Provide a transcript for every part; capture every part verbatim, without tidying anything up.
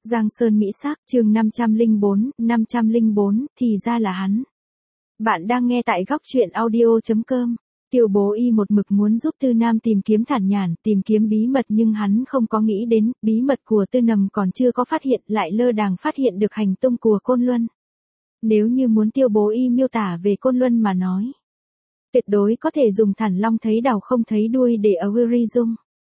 Giang Sơn Mỹ Sắc, chương năm trăm lẻ bốn, năm trăm lẻ bốn, thì ra là hắn. Bạn đang nghe tại góc truyện audio chấm com. Tiêu Bố Y một mực muốn giúp Tư Nam tìm kiếm thản nhàn, tìm kiếm bí mật, nhưng hắn không có nghĩ đến, bí mật của Tư Nầm còn chưa có phát hiện, lại lơ đàng phát hiện được hành tung của Côn Luân. Nếu như muốn Tiêu Bố Y miêu tả về Côn Luân mà nói, tuyệt đối có thể dùng thản long thấy đầu không thấy đuôi để ở Uri dung.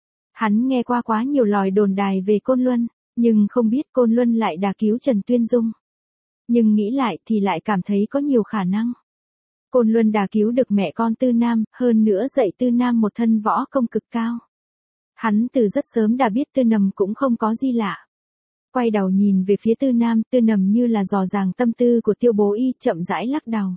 Hắn nghe qua quá nhiều lòi đồn đài về Côn Luân, nhưng không biết Côn Luân lại đả cứu Trần Tuyên Dung. Nhưng nghĩ lại thì lại cảm thấy có nhiều khả năng. Côn Luân đả cứu được mẹ con Tư Nam, hơn nữa dạy Tư Nam một thân võ công cực cao. Hắn từ rất sớm đã biết Tư Nầm cũng không có gì lạ. Quay đầu nhìn về phía Tư Nam, Tư Nầm như là dò dàng tâm tư của Tiêu Bố Y, chậm rãi lắc đầu.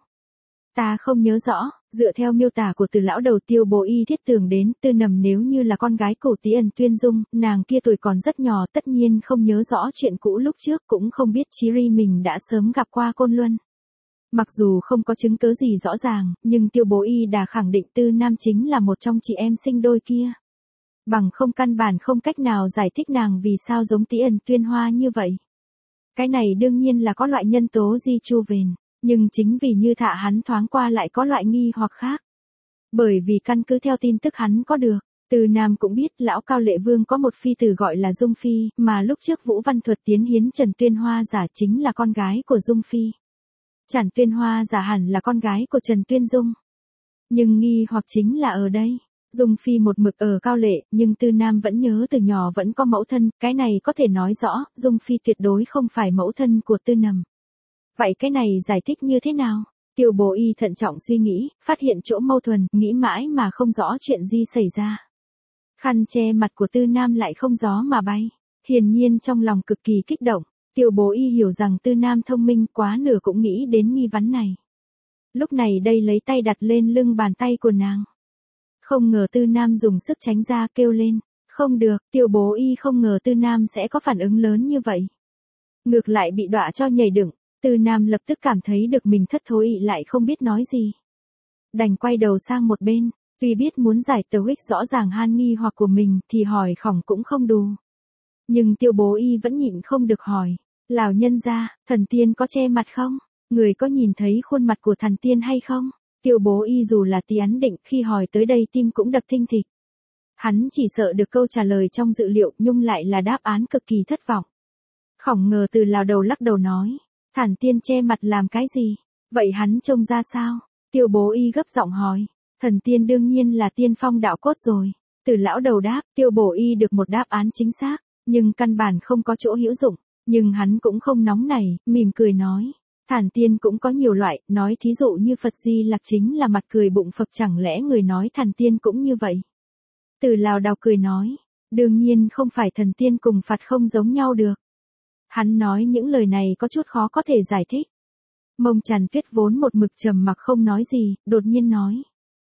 Ta không nhớ rõ, dựa theo miêu tả của Từ lão đầu, Tiêu Bố Y thiết tưởng đến Tư Nầm nếu như là con gái của Tí Ẩn Tuyên Dung, nàng kia tuổi còn rất nhỏ, tất nhiên không nhớ rõ chuyện cũ lúc trước, cũng không biết chí ri mình đã sớm gặp qua Côn Luân. Mặc dù không có chứng cứ gì rõ ràng, nhưng Tiêu Bố Y đã khẳng định Tư Nam chính là một trong chị em sinh đôi kia. Bằng không căn bản không cách nào giải thích nàng vì sao giống Tí Ẩn Tuyên Hoa như vậy. Cái này đương nhiên là có loại nhân tố di chu vền. Nhưng chính vì như thạ hắn thoáng qua lại có loại nghi hoặc khác. Bởi vì căn cứ theo tin tức hắn có được, Từ Nam cũng biết lão Cao Lệ Vương có một phi tử gọi là Dung Phi, mà lúc trước Vũ Văn Thuật tiến hiến Trần Tuyên Hoa giả chính là con gái của Dung Phi. Trần Tuyên Hoa giả hẳn là con gái của Trần Tuyên Dung. Nhưng nghi hoặc chính là ở đây, Dung Phi một mực ở Cao Lệ, nhưng Tư Nam vẫn nhớ từ nhỏ vẫn có mẫu thân, cái này có thể nói rõ, Dung Phi tuyệt đối không phải mẫu thân của Tư Nầm. Vậy cái này giải thích như thế nào? Tiêu Bố Y thận trọng suy nghĩ, phát hiện chỗ mâu thuẫn, nghĩ mãi mà không rõ chuyện gì xảy ra. Khăn che mặt của Tư Nam lại không gió mà bay, hiển nhiên trong lòng cực kỳ kích động. Tiêu Bố Y hiểu rằng Tư Nam thông minh quá nửa cũng nghĩ đến nghi vấn này. Lúc này đây lấy tay đặt lên lưng bàn tay của nàng. Không ngờ Tư Nam dùng sức tránh ra, kêu lên, không được. Tiêu Bố Y không ngờ Tư Nam sẽ có phản ứng lớn như vậy. Ngược lại bị đọa cho nhảy dựng. Tư Nam lập tức cảm thấy được mình thất thối, lại không biết nói gì. Đành quay đầu sang một bên, tuy biết muốn giải tờ ích rõ ràng han nghi hoặc của mình thì hỏi khỏng cũng không đủ. Nhưng Tiêu Bố Y vẫn nhịn không được hỏi, lão nhân gia, thần tiên có che mặt không? Người có nhìn thấy khuôn mặt của thần tiên hay không? Tiêu Bố Y dù là tí ấn định khi hỏi tới đây tim cũng đập thình thịch. Hắn chỉ sợ được câu trả lời trong dự liệu, nhưng lại là đáp án cực kỳ thất vọng. Khổng ngờ Từ lão đầu lắc đầu nói. Thần tiên che mặt làm cái gì? Vậy hắn trông ra sao? Tiêu Bố Y gấp giọng hỏi. Thần tiên đương nhiên là tiên phong đạo cốt rồi. Từ lão đầu đáp, Tiêu Bố Y được một đáp án chính xác, nhưng căn bản không có chỗ hữu dụng. Nhưng hắn cũng không nóng nảy, mỉm cười nói. Thần tiên cũng có nhiều loại, nói thí dụ như Phật Di Lặc chính là mặt cười bụng phập, chẳng lẽ người nói thần tiên cũng như vậy? Từ lão đầu cười nói. Đương nhiên không phải thần tiên cùng Phật không giống nhau được. Hắn nói những lời này có chút khó có thể giải thích. Mông Trần Tuyết vốn một mực trầm mặc không nói gì, đột nhiên nói.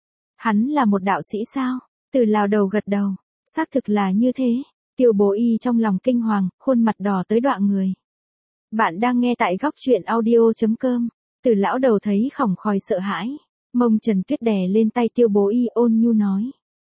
Hắn là một đạo sĩ sao? Từ lão đầu gật đầu. Xác thực là như thế. Tiêu Bố Y trong lòng kinh hoàng, khuôn mặt đỏ tới đọa người. Bạn đang nghe tại góc truyện audio chấm com. Từ lão đầu thấy khỏng khòi sợ hãi. Mông Trần Tuyết đè lên tay Tiêu Bố Y ôn nhu nói.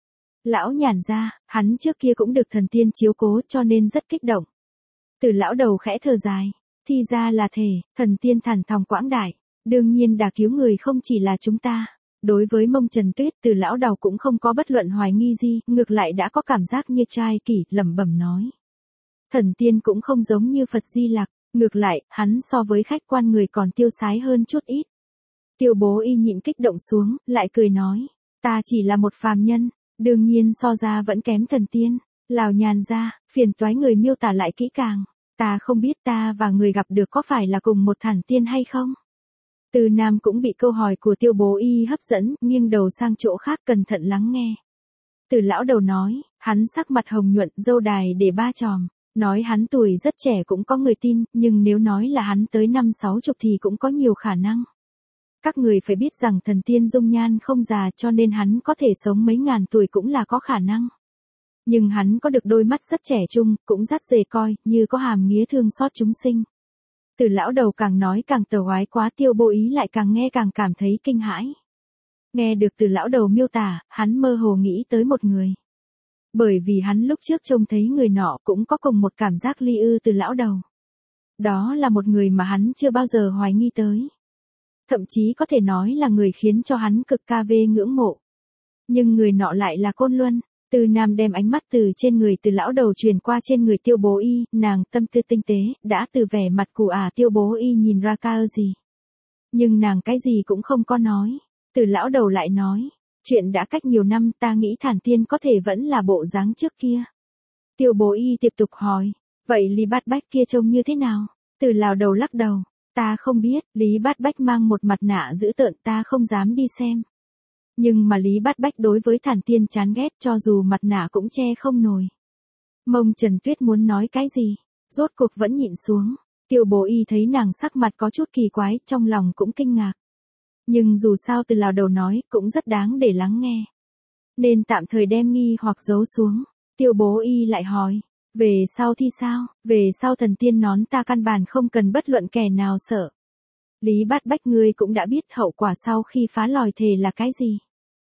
Lão nhàn ra, hắn trước kia cũng được thần tiên chiếu cố cho nên rất kích động. Từ lão đầu khẽ thở dài, thì ra là thể, thần tiên thản thòng quảng đại, đương nhiên đả cứu người không chỉ là chúng ta. Đối với Mông Trần Tuyết, Từ lão đầu cũng không có bất luận hoài nghi gì, ngược lại đã có cảm giác như trai kỷ, lẩm bẩm nói. Thần tiên cũng không giống như Phật Di Lặc, ngược lại, hắn so với khách quan người còn tiêu sái hơn chút ít. Tiêu Bố Y nhịn kích động xuống, lại cười nói, ta chỉ là một phàm nhân, đương nhiên so ra vẫn kém thần tiên. Lão nhàn ra, phiền toái người miêu tả lại kỹ càng. Ta không biết ta và người gặp được có phải là cùng một thần tiên hay không? Từ Nam cũng bị câu hỏi của Tiêu Bố Y hấp dẫn, nghiêng đầu sang chỗ khác cẩn thận lắng nghe. Từ lão đầu nói, hắn sắc mặt hồng nhuận, râu đài để ba chòm, nói hắn tuổi rất trẻ cũng có người tin, nhưng nếu nói là hắn tới năm sáu chục thì cũng có nhiều khả năng. Các người phải biết rằng thần tiên dung nhan không già, cho nên hắn có thể sống mấy ngàn tuổi cũng là có khả năng. Nhưng hắn có được đôi mắt rất trẻ trung, cũng rất dễ coi, như có hàm nghĩa thương xót chúng sinh. Từ lão đầu càng nói càng tờ oái quá, Tiêu Bố Y lại càng nghe càng cảm thấy kinh hãi. Nghe được từ lão đầu miêu tả, hắn mơ hồ nghĩ tới một người. Bởi vì hắn lúc trước trông thấy người nọ cũng có cùng một cảm giác ly ư từ lão đầu. Đó là một người mà hắn chưa bao giờ hoài nghi tới. Thậm chí có thể nói là người khiến cho hắn cực ca vê ngưỡng mộ. Nhưng người nọ lại là Côn Luân. Từ Nam đem ánh mắt từ trên người Từ lão đầu truyền qua trên người Tiêu Bố Y, nàng tâm tư tinh tế, đã từ vẻ mặt cù ả Tiêu Bố Y nhìn ra ca ơ gì. Nhưng nàng cái gì cũng không có nói. Từ lão đầu lại nói, chuyện đã cách nhiều năm, ta nghĩ Thản Tiên có thể vẫn là bộ dáng trước kia. Tiêu Bố Y tiếp tục hỏi, vậy Lý Bát Bách kia trông như thế nào? Từ lão đầu lắc đầu, ta không biết, Lý Bát Bách mang một mặt nạ dữ tợn, ta không dám đi xem. Nhưng mà Lý Bát Bách đối với Thản Tiên chán ghét, cho dù mặt nạ cũng che không nổi. Mông Trần Tuyết muốn nói cái gì, rốt cuộc vẫn nhịn xuống. Tiêu Bố Y thấy nàng sắc mặt có chút kỳ quái, trong lòng cũng kinh ngạc. Nhưng dù sao Từ lão đầu nói, cũng rất đáng để lắng nghe. Nên tạm thời đem nghi hoặc giấu xuống. Tiêu Bố Y lại hỏi, về sau thì sao, về sau thần tiên nón ta căn bản không cần bất luận kẻ nào sợ. Lý Bát Bách ngươi cũng đã biết hậu quả sau khi phá lòi thề là cái gì.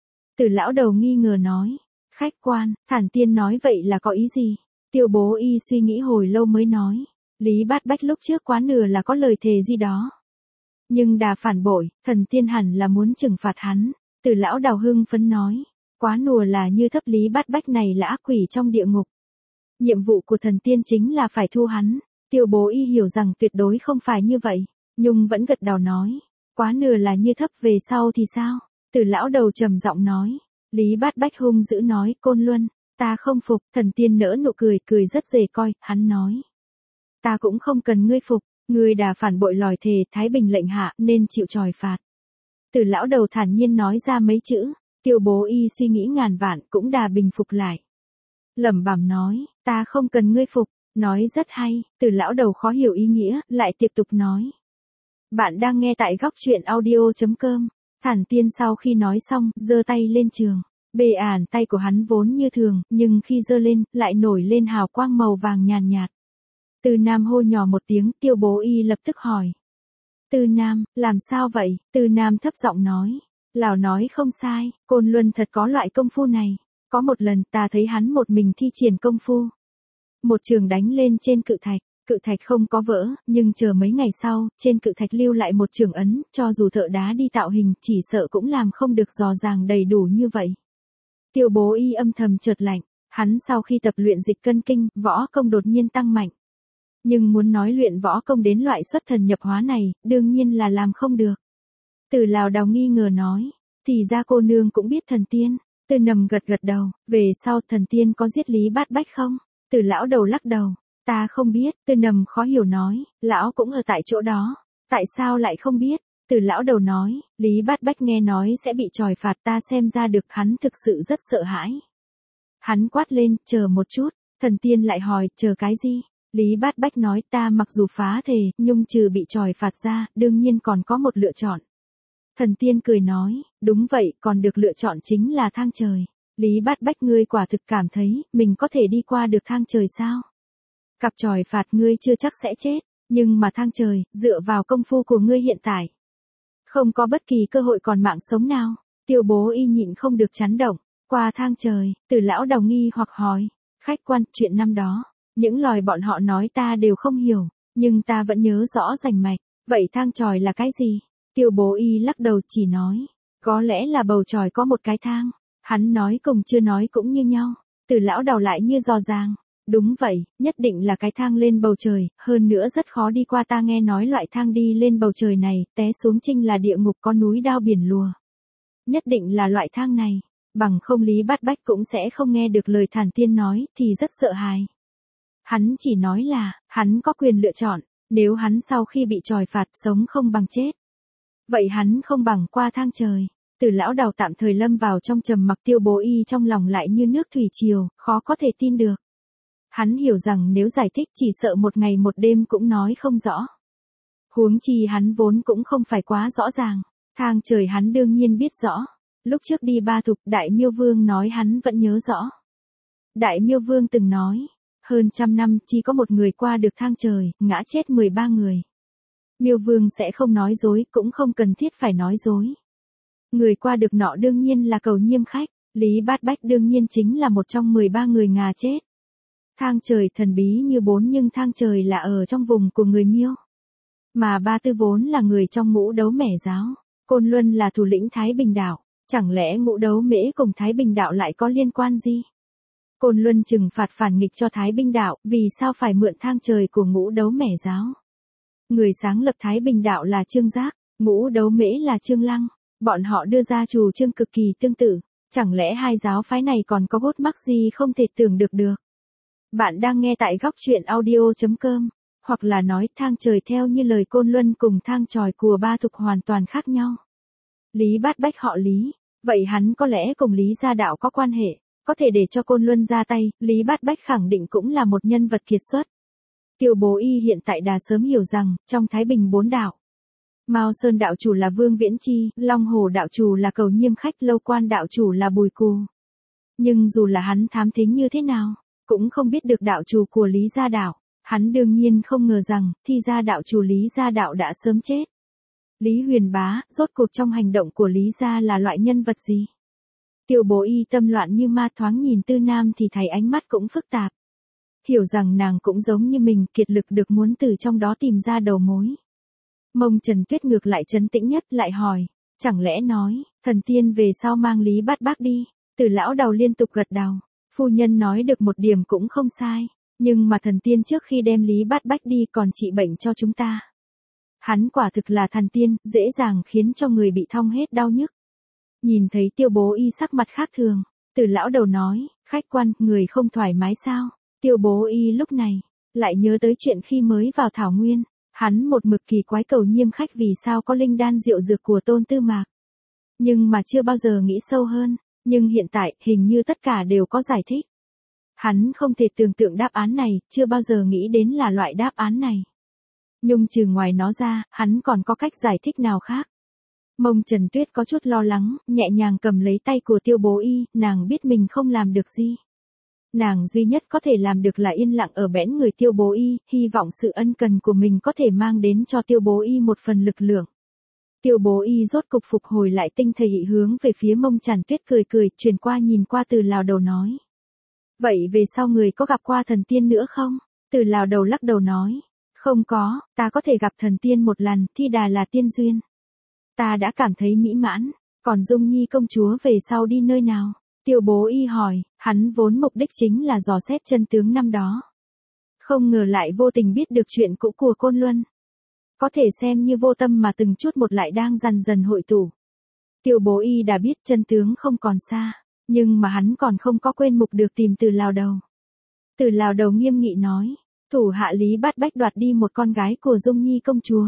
Từ lão đầu nghi ngờ nói, khách quan, Thản Tiên nói vậy là có ý gì? Tiêu Bố Y suy nghĩ hồi lâu mới nói, Lý Bát Bách lúc trước quá nửa là có lời thề gì đó. Nhưng đà phản bội, thần tiên hẳn là muốn trừng phạt hắn. Từ lão đầu hưng phấn nói, quá nùa là như thấp Lý Bát Bách này là ác quỷ trong địa ngục. Nhiệm vụ của thần tiên chính là phải thu hắn. Tiêu Bố Y hiểu rằng tuyệt đối không phải như vậy, nhưng vẫn gật đầu nói, quá nửa là như thấp về sau thì sao? Từ lão đầu trầm giọng nói, Lý Bát Bách hung dữ nói, Côn Luân, ta không phục. Thần tiên nỡ nụ cười, cười rất dễ coi, hắn nói, ta cũng không cần ngươi phục, ngươi đã phản bội lòi thề, Thái Bình lệnh hạ nên chịu tròi phạt. Từ lão đầu thản nhiên nói ra mấy chữ, Tiêu Bố Y suy nghĩ ngàn vạn cũng đà bình phục lại. Lẩm bẩm nói, ta không cần ngươi phục, nói rất hay. Từ lão đầu khó hiểu ý nghĩa, lại tiếp tục nói. Bạn đang nghe tại góc truyện audio chấm com. Thản Tiên sau khi nói xong, giơ tay lên trường. Bề ản tay của hắn vốn như thường, nhưng khi giơ lên, lại nổi lên hào quang màu vàng nhàn nhạt. Từ Nam hô nhỏ một tiếng, Tiêu Bố Y lập tức hỏi. Từ Nam, làm sao vậy? Từ Nam thấp giọng nói. Lão nói không sai, Côn Luân thật có loại công phu này. Có một lần ta thấy hắn một mình thi triển công phu. Một trường đánh lên trên cự thạch. Cự thạch không có vỡ, nhưng chờ mấy ngày sau, trên cự thạch lưu lại một trường ấn, cho dù thợ đá đi tạo hình, chỉ sợ cũng làm không được dò dàng đầy đủ như vậy. Tiêu Bố Y âm thầm chợt lạnh, hắn sau khi tập luyện dịch cân kinh, võ công đột nhiên tăng mạnh. Nhưng muốn nói luyện võ công đến loại xuất thần nhập hóa này, đương nhiên là làm không được. Từ lão đầu nghi ngờ nói, thì ra cô nương cũng biết thần tiên. Từ Nầm gật gật đầu, về sau thần tiên có giết Lý Bát Bách không? Từ lão đầu lắc đầu. Ta không biết. Từ Nầm khó hiểu nói, lão cũng ở tại chỗ đó, tại sao lại không biết? Từ lão đầu nói, Lý Bát Bách nghe nói sẽ bị tròi phạt, ta xem ra được hắn thực sự rất sợ hãi. Hắn quát lên, chờ một chút. Thần tiên lại hỏi, chờ cái gì? Lý Bát Bách nói, ta mặc dù phá thề, nhưng trừ bị tròi phạt ra, đương nhiên còn có một lựa chọn. Thần tiên cười nói, đúng vậy, còn được lựa chọn chính là thang trời. Lý Bát Bách ngươi quả thực cảm thấy, mình có thể đi qua được thang trời sao? Cặp tròi phạt ngươi chưa chắc sẽ chết, nhưng mà thang trời, dựa vào công phu của ngươi hiện tại. Không có bất kỳ cơ hội còn mạng sống nào. Tiêu Bố Y nhịn không được chấn động, qua thang trời. Từ lão đầu nghi hoặc hỏi, khách quan, chuyện năm đó, những lời bọn họ nói ta đều không hiểu, nhưng ta vẫn nhớ rõ rành mạch. Vậy thang tròi là cái gì? Tiêu Bố Y lắc đầu chỉ nói, có lẽ là bầu tròi có một cái thang. Hắn nói cùng chưa nói cũng như nhau. Từ lão đầu lại như dò dàng. Đúng vậy, nhất định là cái thang lên bầu trời, hơn nữa rất khó đi qua, ta nghe nói loại thang đi lên bầu trời này, té xuống chính là địa ngục, có núi đao biển lùa. Nhất định là loại thang này, bằng không Lý Bát Bách cũng sẽ không nghe được lời Thản Tiên nói, thì rất sợ hãi. Hắn chỉ nói là, hắn có quyền lựa chọn, nếu hắn sau khi bị tròi phạt sống không bằng chết. Vậy hắn không bằng qua thang trời. Từ lão đầu tạm thời lâm vào trong trầm mặc. Tiêu Bố Y trong lòng lại như nước thủy triều, khó có thể tin được. Hắn hiểu rằng nếu giải thích chỉ sợ một ngày một đêm cũng nói không rõ. Huống chi hắn vốn cũng không phải quá rõ ràng. Thang trời hắn đương nhiên biết rõ. Lúc trước đi Ba Thục, Đại Miêu Vương nói hắn vẫn nhớ rõ. Đại Miêu Vương từng nói, hơn trăm năm chỉ có một người qua được thang trời, ngã chết mười ba người. Miêu Vương sẽ không nói dối, cũng không cần thiết phải nói dối. Người qua được nọ đương nhiên là Cầu Nhiêm khách, Lý Bát Bách đương nhiên chính là một trong mười ba người ngà chết. Thang trời thần bí như bốn nhưng thang trời là ở trong vùng của người Miêu. Mà Ba Tư vốn là người trong ngũ đấu mẻ giáo. Côn Luân là thủ lĩnh Thái Bình đạo. Chẳng lẽ ngũ đấu mễ cùng Thái Bình đạo lại có liên quan gì? Côn Luân trừng phạt phản nghịch cho Thái Bình đạo, vì sao phải mượn thang trời của ngũ đấu mẻ giáo? Người sáng lập Thái Bình đạo là Trương Giác, ngũ đấu mễ là Trương Lăng. Bọn họ đưa ra chủ trương cực kỳ tương tự. Chẳng lẽ hai giáo phái này còn có gút mắc gì không thể tưởng được được? Bạn đang nghe tại góc truyện audio chấm com, hoặc là nói thang trời theo như lời Côn Luân cùng thang tròi của Ba Thục hoàn toàn khác nhau. Lý Bát Bách họ Lý, vậy hắn có lẽ cùng Lý Gia Đạo có quan hệ, có thể để cho Côn Luân ra tay, Lý Bát Bách khẳng định cũng là một nhân vật kiệt xuất. Tiêu Bố Y hiện tại đã sớm hiểu rằng, trong Thái Bình bốn đạo, Mao Sơn đạo chủ là Vương Viễn Chi, Long Hồ đạo chủ là Cầu Nhiêm Khách, Lâu Quan đạo chủ là Bùi Cù. Nhưng dù là hắn thám thính như thế nào, cũng không biết được đạo chủ của Lý Gia Đạo. Hắn đương nhiên không ngờ rằng, thì ra đạo chủ Lý Gia Đạo đã sớm chết. Lý Huyền Bá, rốt cuộc trong hành động của Lý Gia là loại nhân vật gì? Tiêu Bố Y tâm loạn như ma, thoáng nhìn Tư Nam thì thấy ánh mắt cũng phức tạp. Hiểu rằng nàng cũng giống như mình, kiệt lực được muốn từ trong đó tìm ra đầu mối. Mông Trần Tuyết ngược lại trấn tĩnh nhất, lại hỏi, chẳng lẽ nói, thần tiên về sau mang Lý Bát Bác đi? Từ lão đầu liên tục gật đầu, phu nhân nói được một điểm cũng không sai, nhưng mà thần tiên trước khi đem Lý Bát Bách đi còn trị bệnh cho chúng ta. Hắn quả thực là thần tiên, dễ dàng khiến cho người bị thong hết đau nhức. Nhìn thấy Tiêu Bố Y sắc mặt khác thường, Từ lão đầu nói, khách quan, người không thoải mái sao? Tiêu Bố Y lúc này, lại nhớ tới chuyện khi mới vào Thảo Nguyên, hắn một mực kỳ quái Cầu Nhiêm Khách vì sao có linh đan rượu dược của Tôn Tư Mạc. Nhưng mà chưa bao giờ nghĩ sâu hơn, nhưng hiện tại, hình như tất cả đều có giải thích. Hắn không thể tưởng tượng đáp án này, chưa bao giờ nghĩ đến là loại đáp án này. Nhưng trừ ngoài nó ra, hắn còn có cách giải thích nào khác? Mông Trần Tuyết có chút lo lắng, nhẹ nhàng cầm lấy tay của Tiêu Bố Y, nàng biết mình không làm được gì. Nàng duy nhất có thể làm được là yên lặng ở bẽn người Tiêu Bố Y, hy vọng sự ân cần của mình có thể mang đến cho Tiêu Bố Y một phần lực lượng. Tiêu Bố Y rốt cục phục hồi lại tinh thần, hướng về phía Mông Trần Tuyết cười cười, chuyển qua nhìn qua Từ Lào Đầu nói. Vậy về sau người có gặp qua thần tiên nữa không? Từ Lào Đầu lắc đầu nói. Không có, ta có thể gặp thần tiên một lần, thi đà là tiên duyên. Ta đã cảm thấy mỹ mãn, còn Dung Nhi công chúa về sau đi nơi nào? Tiêu Bố Y hỏi, hắn vốn mục đích chính là dò xét chân tướng năm đó. Không ngờ lại vô tình biết được chuyện cũ của Côn Luân. Có thể xem như vô tâm mà từng chút một lại đang dần dần hội tụ. Tiêu Bố Y đã biết chân tướng không còn xa, nhưng mà hắn còn không có quên mục được tìm Từ Lào Đầu. Từ Lào Đầu nghiêm nghị nói, thủ hạ Lý Bát Bách đoạt đi một con gái của Dung Nhi công chúa.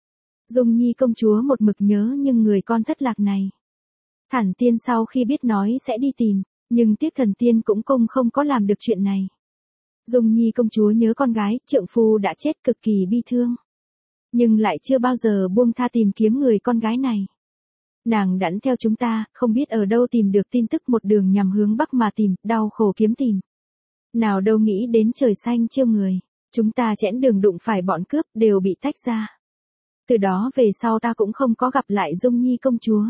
Dung Nhi công chúa một mực nhớ nhưng người con thất lạc này. Thần tiên sau khi biết nói sẽ đi tìm, nhưng tiếc thần tiên cũng cung không có làm được chuyện này. Dung Nhi công chúa nhớ con gái, trượng phu đã chết cực kỳ bi thương. Nhưng lại chưa bao giờ buông tha tìm kiếm người con gái này. Nàng đẵn theo chúng ta, không biết ở đâu tìm được tin tức, một đường nhằm hướng bắc mà tìm, đau khổ kiếm tìm. Nào đâu nghĩ đến trời xanh chiêu người, chúng ta chẽn đường đụng phải bọn cướp, đều bị tách ra. Từ đó về sau ta cũng không có gặp lại Dung Nhi công chúa.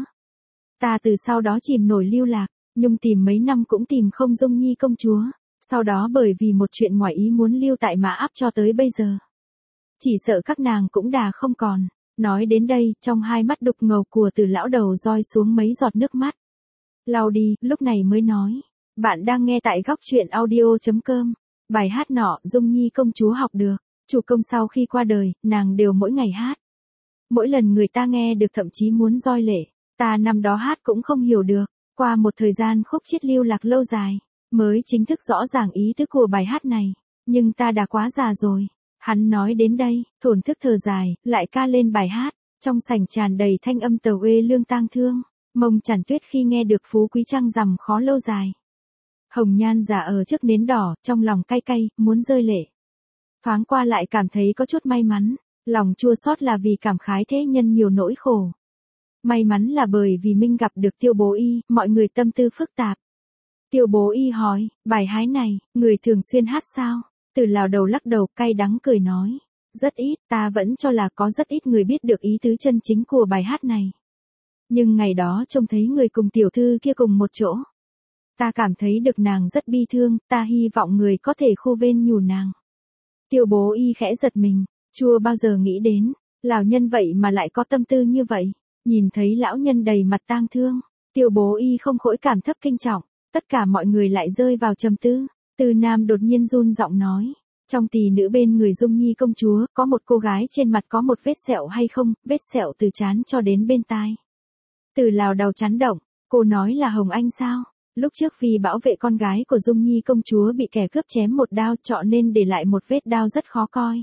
Ta từ sau đó chìm nổi lưu lạc, nhưng tìm mấy năm cũng tìm không Dung Nhi công chúa. Sau đó bởi vì một chuyện ngoài ý muốn lưu tại Mã Áp cho tới bây giờ. Chỉ sợ các nàng cũng đà không còn. Nói đến đây, trong hai mắt đục ngầu của Từ lão đầu roi xuống mấy giọt nước mắt. Lau đi, lúc này mới nói. Bạn đang nghe tại góc truyện audio chấm com. Bài hát nọ, Dung Nhi công chúa học được. Chủ công sau khi qua đời, nàng đều mỗi ngày hát. Mỗi lần người ta nghe được thậm chí muốn roi lệ. Ta năm đó hát cũng không hiểu được. Qua một thời gian khúc chiết lưu lạc lâu dài, mới chính thức rõ ràng ý tứ của bài hát này. Nhưng ta đã quá già rồi. Hắn nói đến đây, thổn thức thở dài, lại ca lên bài hát. Trong sảnh tràn đầy thanh âm tàu uê lương tang thương. Mông Trần Tuyết khi nghe được phú quý trăng rằm khó lâu dài. Hồng nhan giả ở trước nến đỏ, trong lòng cay cay, muốn rơi lệ. Thoáng qua lại cảm thấy có chút may mắn. Lòng chua xót là vì cảm khái thế nhân nhiều nỗi khổ. May mắn là bởi vì Minh gặp được Tiêu Bố Y, mọi người tâm tư phức tạp. Tiêu Bố Y hỏi, bài hái này, người thường xuyên hát sao? Từ Lào đầu lắc đầu cay đắng cười nói. Rất ít, ta vẫn cho là có rất ít người biết được ý tứ chân chính của bài hát này. Nhưng ngày đó trông thấy người cùng tiểu thư kia cùng một chỗ. Ta cảm thấy được nàng rất bi thương, ta hy vọng người có thể khu bên nhủ nàng. Tiêu bố y khẽ giật mình, chưa bao giờ nghĩ đến, lão nhân vậy mà lại có tâm tư như vậy. Nhìn thấy lão nhân đầy mặt tang thương, tiêu bố y không khỏi cảm thấp kinh trọng, tất cả mọi người lại rơi vào trầm tư. Từ Nam đột nhiên run giọng nói, trong tỳ nữ bên người Dung Nhi công chúa, có một cô gái trên mặt có một vết sẹo hay không, vết sẹo từ trán cho đến bên tai. Từ Lào đầu chấn động, cô nói là Hồng Anh sao? Lúc trước vì bảo vệ con gái của Dung Nhi công chúa bị kẻ cướp chém một đao trọ nên để lại một vết đao rất khó coi.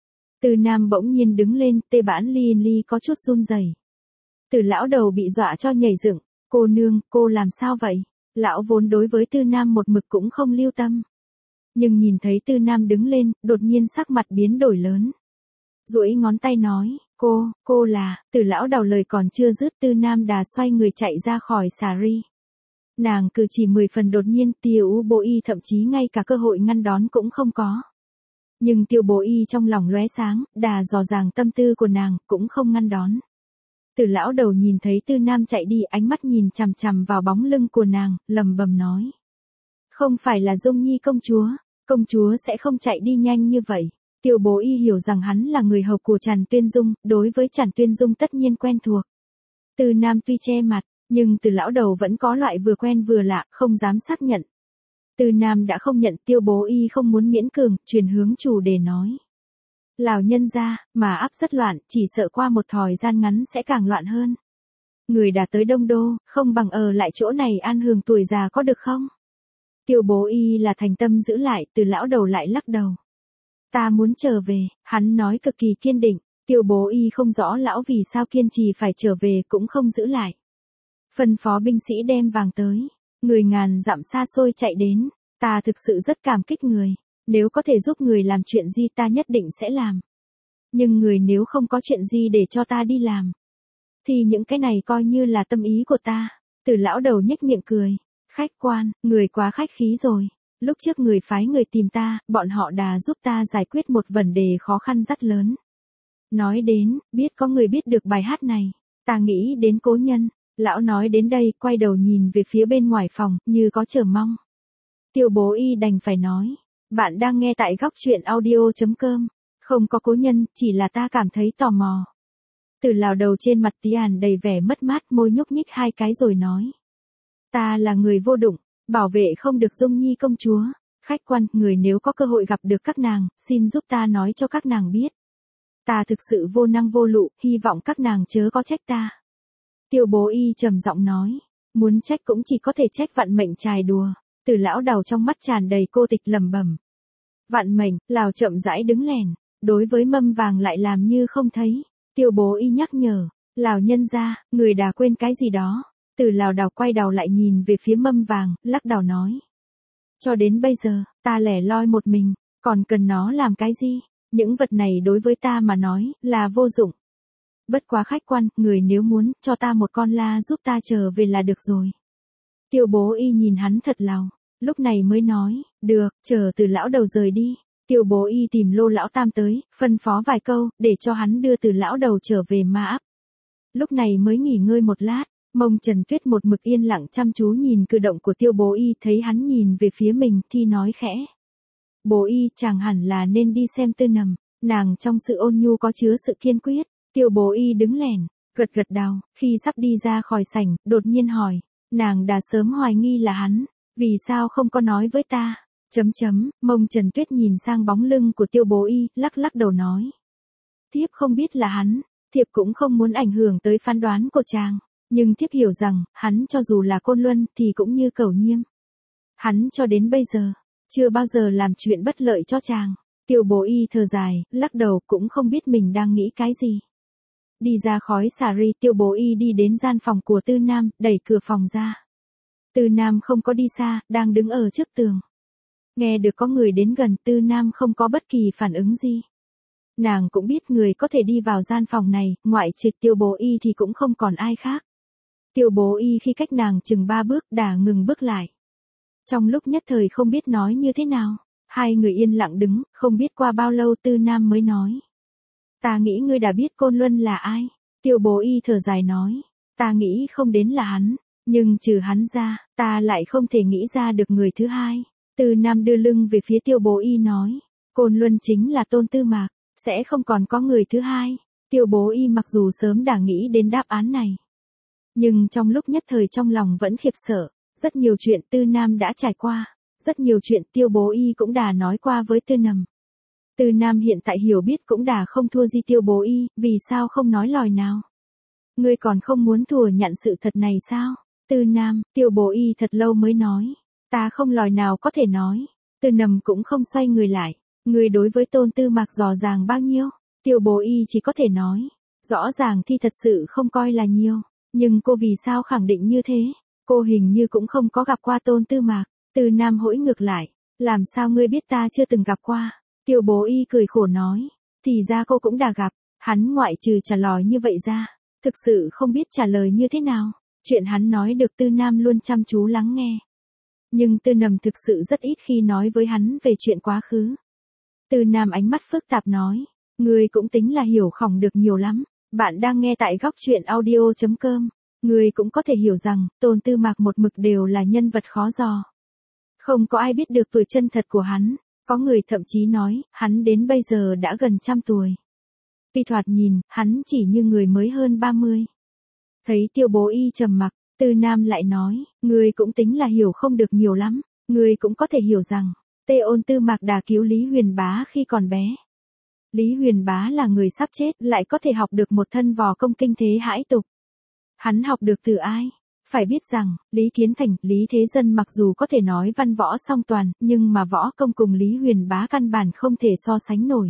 Từ Nam bỗng nhiên đứng lên, tê bản li li có chút run rẩy. Từ lão đầu bị dọa cho nhảy dựng, cô nương, cô làm sao vậy? Lão vốn đối với Tư Nam một mực cũng không lưu tâm. Nhưng nhìn thấy Tư Nam đứng lên, đột nhiên sắc mặt biến đổi lớn. Duỗi ngón tay nói, cô, cô là, Từ lão đầu lời còn chưa dứt Tư Nam đã xoay người chạy ra khỏi xà ri. Nàng cử chỉ mười phần đột nhiên, Tiêu bố y thậm chí ngay cả cơ hội ngăn đón cũng không có. Nhưng Tiêu bố y trong lòng lóe sáng, đà dò dàng tâm tư của nàng, cũng không ngăn đón. Từ lão đầu nhìn thấy Tư Nam chạy đi, ánh mắt nhìn chằm chằm vào bóng lưng của nàng, lầm bầm nói. Không phải là Dung Nhi công chúa, công chúa sẽ không chạy đi nhanh như vậy. Tiêu bố y hiểu rằng hắn là người hầu của Trần Tuyên Dung, đối với Trần Tuyên Dung tất nhiên quen thuộc. Từ Nam tuy che mặt, nhưng từ lão đầu vẫn có loại vừa quen vừa lạ, không dám xác nhận. Từ Nam đã không nhận, Tiêu bố y không muốn miễn cường, chuyển hướng chủ đề nói. Lão nhân gia, mà áp rất loạn, chỉ sợ qua một thời gian ngắn sẽ càng loạn hơn. Người đã tới Đông Đô, không bằng ở lại chỗ này an hưởng tuổi già có được không? Tiêu bố y là thành tâm giữ lại, từ lão đầu lại lắc đầu. Ta muốn trở về, hắn nói cực kỳ kiên định, tiêu bố y không rõ lão vì sao kiên trì phải trở về cũng không giữ lại. Phân phó binh sĩ đem vàng tới, người ngàn dặm xa xôi chạy đến, ta thực sự rất cảm kích người, nếu có thể giúp người làm chuyện gì ta nhất định sẽ làm. Nhưng người nếu không có chuyện gì để cho ta đi làm, thì những cái này coi như là tâm ý của ta. Từ lão đầu nhếch miệng cười, khách quan, người quá khách khí rồi. Lúc trước người phái người tìm ta, bọn họ đã giúp ta giải quyết một vấn đề khó khăn rất lớn. Nói đến, biết có người biết được bài hát này, ta nghĩ đến cố nhân. Lão nói đến đây, quay đầu nhìn về phía bên ngoài phòng, như có chờ mong. Tiêu bố y đành phải nói, bạn đang nghe tại góc truyện audio chấm com, không có cố nhân, chỉ là ta cảm thấy tò mò. Từ Lào đầu trên mặt Tian đầy vẻ mất mát, môi nhúc nhích hai cái rồi nói. Ta là người vô dụng, bảo vệ không được Dung Nhi công chúa. Khách quan, người nếu có cơ hội gặp được các nàng, xin giúp ta nói cho các nàng biết. Ta thực sự vô năng vô lụ, hy vọng các nàng chớ có trách ta. Tiêu bố y trầm giọng nói, muốn trách cũng chỉ có thể trách vận mệnh chài đùa. Từ lão đầu trong mắt tràn đầy cô tịch lẩm bẩm. Vận mệnh, Lào chậm rãi đứng lèn, đối với mâm vàng lại làm như không thấy. Tiêu bố y nhắc nhở, Lào nhân gia, người đã quên cái gì đó. Từ Lào đào quay đầu lại nhìn về phía mâm vàng, lắc đầu nói. Cho đến bây giờ, ta lẻ loi một mình, còn cần nó làm cái gì? Những vật này đối với ta mà nói, là vô dụng. Bất quá khách quan, người nếu muốn, cho ta một con la giúp ta trở về là được rồi. Tiêu bố y nhìn hắn thật lòng, lúc này mới nói, được, chờ từ lão đầu rời đi. Tiêu bố y tìm Lô lão tam tới, phân phó vài câu, để cho hắn đưa từ lão đầu trở về Ma Áp. Lúc này mới nghỉ ngơi một lát, Mông Trần Tuyết một mực yên lặng chăm chú nhìn cử động của tiêu bố y, thấy hắn nhìn về phía mình thì nói khẽ. Bố y chàng hẳn là nên đi xem Tư Nầm, nàng trong sự ôn nhu có chứa sự kiên quyết. Tiêu bố y đứng lẻn, gật gật đầu, khi sắp đi ra khỏi sảnh, đột nhiên hỏi, nàng đã sớm hoài nghi là hắn, vì sao không có nói với ta? Chấm chấm, Mông Trần Tuyết nhìn sang bóng lưng của tiêu bố y, lắc lắc đầu nói. Thiếp không biết là hắn, thiếp cũng không muốn ảnh hưởng tới phán đoán của chàng, nhưng thiếp hiểu rằng, hắn cho dù là Côn Luân thì cũng như Cẩu Nhiêm. Hắn cho đến bây giờ, chưa bao giờ làm chuyện bất lợi cho chàng. Tiêu bố y thở dài, lắc đầu cũng không biết mình đang nghĩ cái gì. Đi ra khói xà ri, tiêu bố y đi đến gian phòng của Tư Nam, đẩy cửa phòng ra. Tư Nam không có đi xa, đang đứng ở trước tường. Nghe được có người đến gần, Tư Nam không có bất kỳ phản ứng gì. Nàng cũng biết người có thể đi vào gian phòng này, ngoại trừ tiêu bố y thì cũng không còn ai khác. Tiêu bố y khi cách nàng chừng ba bước đã ngừng bước lại. Trong lúc nhất thời không biết nói như thế nào, hai người yên lặng đứng, không biết qua bao lâu Tư Nam mới nói. Ta nghĩ ngươi đã biết Côn Luân là ai. Tiêu bố y thở dài nói. Ta nghĩ không đến là hắn, nhưng trừ hắn ra, Ta lại không thể nghĩ ra được người thứ hai. Từ Nam đưa lưng về phía Tiêu Bố Y nói, Côn Luân chính là Tôn Tư Mạc, sẽ không còn có người thứ hai. Tiêu Bố Y mặc dù sớm đã nghĩ đến đáp án này, nhưng trong lúc nhất thời trong lòng vẫn khiếp sợ, rất nhiều chuyện Tư Nam đã trải qua, rất nhiều chuyện Tiêu Bố Y cũng đã nói qua với Tư Nằm. Tư Nam hiện tại hiểu biết cũng đã không thua gì Tiêu Bố Y, vì sao không nói lời nào? Ngươi còn không muốn thừa nhận sự thật này sao? Tư Nam, Tiêu Bố Y thật lâu mới nói, ta không lời nào có thể nói. Tư Nằm cũng không xoay người lại, ngươi đối với Tôn Tư Mạc rõ ràng bao nhiêu? Tiêu Bố Y chỉ có thể nói, rõ ràng thì thật sự không coi là nhiều, nhưng cô vì sao khẳng định như thế? Cô hình như cũng không có gặp qua Tôn Tư Mạc. Tư Nam hỗi ngược lại, làm sao ngươi biết ta chưa từng gặp qua? Tiêu Bố Y cười khổ nói, thì ra cô cũng đã gặp. Hắn ngoại trừ trả lời như vậy ra, thực sự không biết trả lời như thế nào. Chuyện hắn nói được Tư Nam luôn chăm chú lắng nghe, nhưng Tư Nằm thực sự rất ít khi nói với hắn về chuyện quá khứ. Tư Nam ánh mắt phức tạp nói, ngươi cũng tính là hiểu khỏng được nhiều lắm. Bạn đang nghe tại góc truyện audio chấm com. Ngươi cũng có thể hiểu rằng, Tôn Tư Mạc một mực đều là nhân vật khó dò. Không có ai biết được tuổi chân thật của hắn. Có người thậm chí nói, hắn đến bây giờ đã gần trăm tuổi. Tuy thoạt nhìn, hắn chỉ như người mới hơn ba mươi. Thấy Tiêu Bố Y trầm mặc, Tư Nam lại nói, ngươi cũng tính là hiểu không được nhiều lắm. Ngươi cũng có thể hiểu rằng, Tôn Tư Mạc đã cứu Lý Huyền Bá khi còn bé. Lý Huyền Bá là người sắp chết, lại có thể học được một thân võ công kinh thế hãi tục. Hắn học được từ ai? Phải biết rằng, Lý Kiến Thành, Lý Thế Dân mặc dù có thể nói văn võ song toàn, nhưng mà võ công cùng Lý Huyền Bá căn bản không thể so sánh nổi.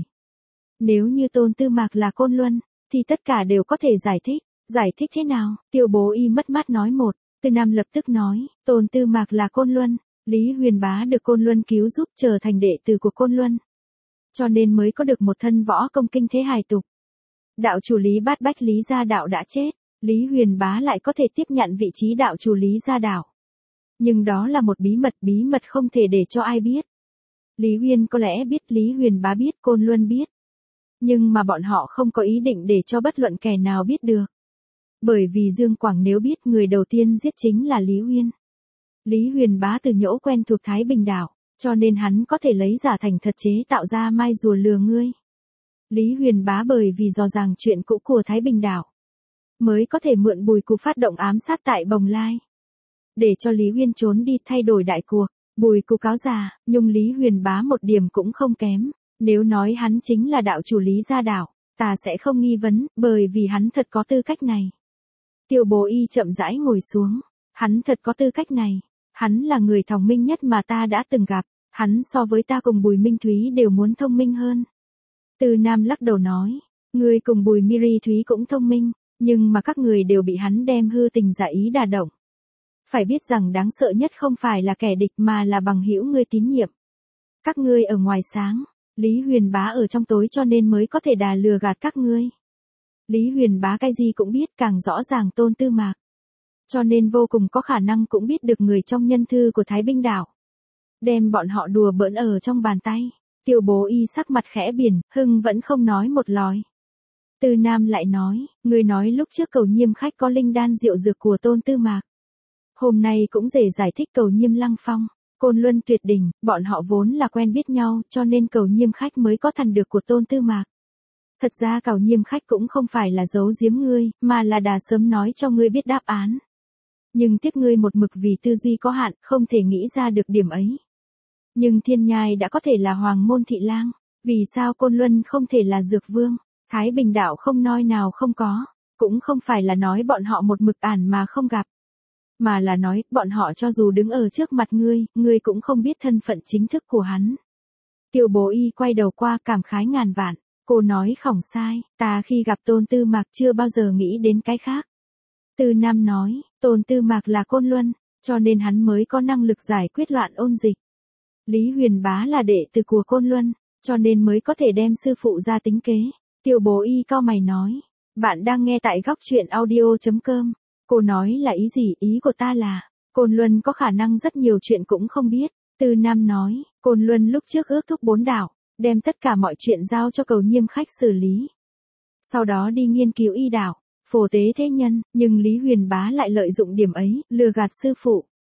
Nếu như Tôn Tư Mạc là Côn Luân, thì tất cả đều có thể giải thích. Giải thích thế nào? Tiêu Bố Y mất mát nói một. Tư Nam lập tức nói, Tôn Tư Mạc là Côn Luân, Lý Huyền Bá được Côn Luân cứu giúp trở thành đệ tử của Côn Luân, cho nên mới có được một thân võ công kinh thế hài tục. Đạo chủ Lý Bát Bách Lý Gia Đạo đã chết, Lý Huyền Bá lại có thể tiếp nhận vị trí đạo chủ Lý Gia Đạo. Nhưng đó là một bí mật, bí mật không thể để cho ai biết. Lý Huyên có lẽ biết, Lý Huyền Bá biết, Côn Luân biết. Nhưng mà bọn họ không có ý định để cho bất luận kẻ nào biết được. Bởi vì Dương Quảng nếu biết, người đầu tiên giết chính là Lý Huyên. Lý Huyền Bá từ nhỗ quen thuộc Thái Bình Đảo, cho nên hắn có thể lấy giả thành thật chế tạo ra mai rùa lừa ngươi. Lý Huyền Bá bởi vì dò dàng chuyện cũ của Thái Bình Đảo, mới có thể mượn Bùi Cù phát động ám sát tại Bồng Lai, để cho Lý Huyên trốn đi thay đổi đại cuộc. Bùi Cù cáo già, nhưng Lý Huyền Bá một điểm cũng không kém. Nếu nói hắn chính là đạo chủ Lý Gia Đạo, ta sẽ không nghi vấn, bởi vì hắn thật có tư cách này. Tiêu Bố Y chậm rãi ngồi xuống, hắn thật có tư cách này. Hắn là người thông minh nhất mà ta đã từng gặp, hắn so với ta cùng Bùi Minh Thúy đều muốn thông minh hơn. Tư Nam lắc đầu nói, ngươi cùng Bùi Miri Thúy cũng thông minh, nhưng mà các người đều bị hắn đem hư tình giả ý đả động. Phải biết rằng đáng sợ nhất không phải là kẻ địch mà là bằng hữu ngươi tín nhiệm. Các ngươi ở ngoài sáng, Lý Huyền Bá ở trong tối, cho nên mới có thể đà lừa gạt các ngươi. Lý Huyền Bá cái gì cũng biết, càng rõ ràng Tôn Tư Mạc, cho nên vô cùng có khả năng cũng biết được người trong nhân thư của Thái Bình Đảo. Đem bọn họ đùa bỡn ở trong bàn tay. Tiêu Bố Y sắc mặt khẽ biển, hưng vẫn không nói một lời. Tư Nam lại nói, người nói lúc trước Cầu Nhiêm khách có linh đan diệu dược của Tôn Tư Mạc. Hôm nay cũng dễ giải thích Cầu Nhiêm Lăng Phong, Côn Luân Tuyệt Đỉnh, bọn họ vốn là quen biết nhau, cho nên Cầu Nhiêm khách mới có thần được của Tôn Tư Mạc. Thật ra Cầu Nhiêm khách cũng không phải là giấu giếm ngươi, mà là đã sớm nói cho ngươi biết đáp án. Nhưng tiếc ngươi một mực vì tư duy có hạn, không thể nghĩ ra được điểm ấy. Nhưng Thiên Nhai đã có thể là Hoàng Môn Thị Lang, vì sao Côn Luân không thể là Dược Vương? Thái Bình Đảo không nói nào không có, cũng không phải là nói bọn họ một mực ản mà không gặp, mà là nói bọn họ cho dù đứng ở trước mặt ngươi, ngươi cũng không biết thân phận chính thức của hắn. Tiêu Bố Y quay đầu qua cảm khái ngàn vạn, cô nói khổng sai, ta khi gặp Tôn Tư Mạc chưa bao giờ nghĩ đến cái khác. Tư Nam nói, Tôn Tư Mạc là Côn Luân, cho nên hắn mới có năng lực giải quyết loạn ôn dịch. Lý Huyền Bá là đệ tử của Côn Luân, cho nên mới có thể đem sư phụ ra tính kế. Tiêu Bố Y cau mày nói, bạn đang nghe tại góc truyện audio chấm com. Cô nói là ý gì? Ý của ta là, Côn Luân có khả năng rất nhiều chuyện cũng không biết. Tư Nam nói, Côn Luân lúc trước ước thúc bốn đảo, đem tất cả mọi chuyện giao cho Cầu Nhiêm khách xử lý. Sau đó đi nghiên cứu y đảo, phổ tế thế nhân, nhưng Lý Huyền Bá lại lợi dụng điểm ấy, lừa gạt sư phụ.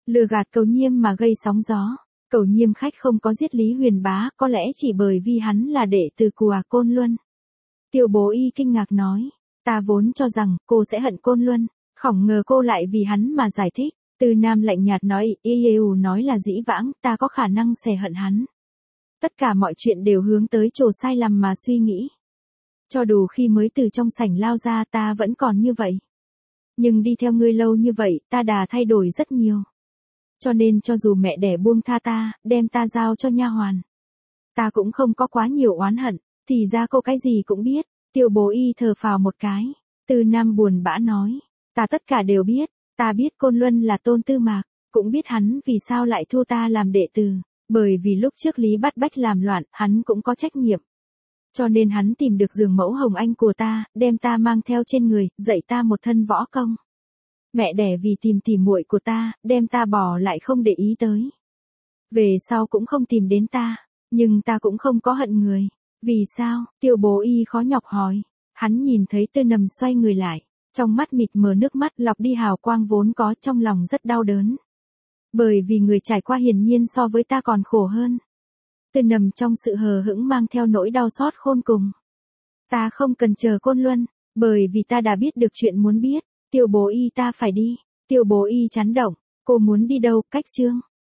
Lừa gạt Cầu Nhiêm mà gây sóng gió. Cầu Nhiêm khách không có giết Lý Huyền Bá, có lẽ chỉ bởi vì hắn là đệ tử của Côn Luân. Tiêu Bố Y kinh ngạc nói, ta vốn cho rằng cô sẽ hận Côn Luân, không ngờ cô lại vì hắn mà giải thích. Tư Nam lạnh nhạt nói, yêu nói là dĩ vãng, ta có khả năng sẽ hận hắn. Tất cả mọi chuyện đều hướng tới chỗ sai lầm mà suy nghĩ. Cho dù khi mới từ trong sảnh lao ra ta vẫn còn như vậy. Nhưng đi theo ngươi lâu như vậy, ta đã thay đổi rất nhiều. Cho nên cho dù mẹ đẻ buông tha ta, đem ta giao cho nha hoàn, ta cũng không có quá nhiều oán hận, thì ra cô cái gì cũng biết. Tiêu Bố Y thở phào một cái. Tư Nam buồn bã nói, ta tất cả đều biết, ta biết Côn Luân là Tôn Tư Mạc, cũng biết hắn vì sao lại thu ta làm đệ tử, bởi vì lúc trước Lý Bắt Bách làm loạn, hắn cũng có trách nhiệm. Cho nên hắn tìm được giường mẫu Hồng Anh của ta, đem ta mang theo trên người, dạy ta một thân võ công. Mẹ đẻ vì tìm tỉ muội của ta, đem ta bỏ lại không để ý tới. Về sau cũng không tìm đến ta, nhưng ta cũng không có hận người. Vì sao? Tiêu Bố Y khó nhọc hỏi. Hắn nhìn thấy Tư Nầm xoay người lại, trong mắt mịt mờ nước mắt lọc đi hào quang vốn có, trong lòng rất đau đớn. Bởi vì người trải qua hiển nhiên so với ta còn khổ hơn. Tư Nầm trong sự hờ hững mang theo nỗi đau xót khôn cùng. Ta không cần chờ Côn Luân, bởi vì ta đã biết được chuyện muốn biết. Tiêu Bố Y ta phải đi. Tiêu Bố Y chấn động, cô muốn đi đâu? Cách Trương.